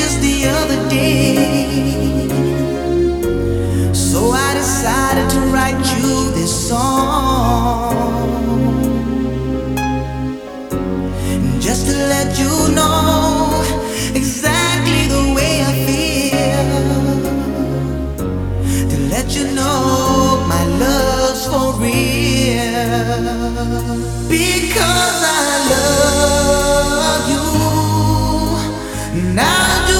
just the other day. So I decided to write you this song, just to let you know exactly the way I feel, to let you know my love's for real. Because I love you, and I'll do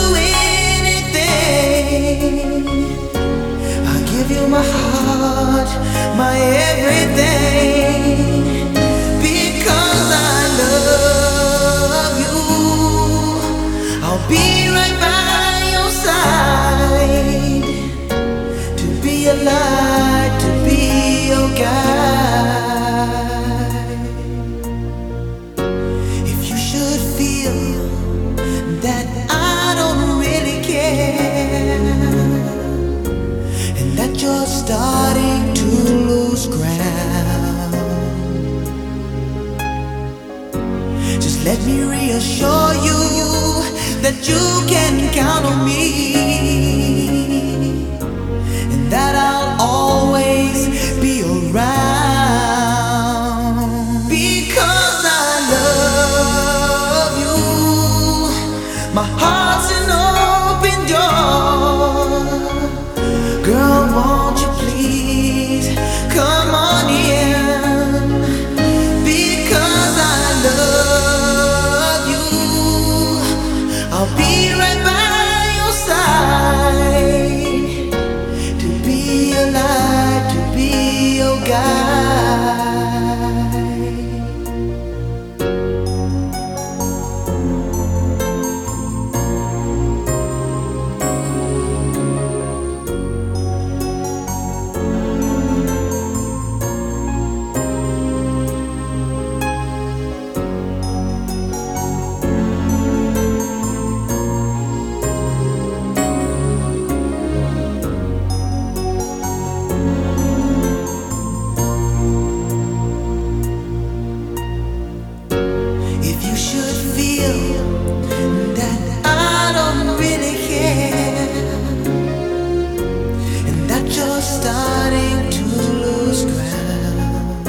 anything. I'll give you my heart, my everything. Because I love you, I'll be right by your side, to be your light, to be your guide. If you should feel that I don't really care, and that you're starting to lose ground, just let me reassure you that you can count on me, and that I'll always be around. Because I love you, my heart's an open door. Girl, won't you please come on in? Because I love you, I'll be right by your side, to be your light, to be your guide. If you should feel that I don't really care, and that you're starting to lose ground,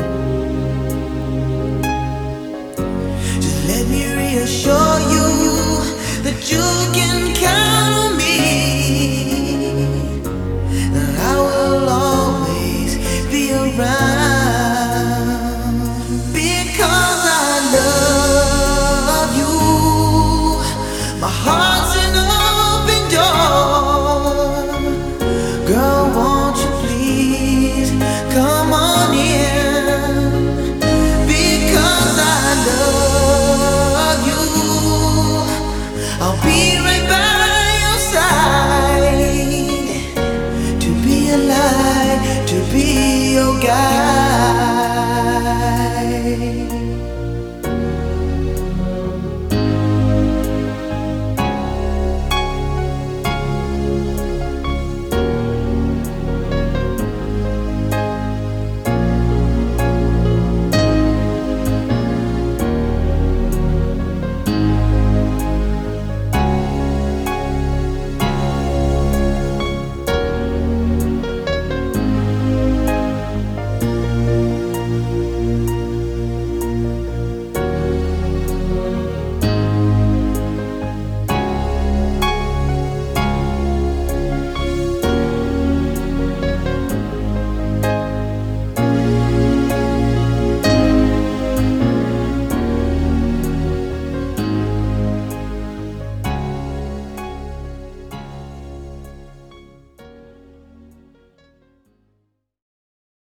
just let me reassure you that you can count on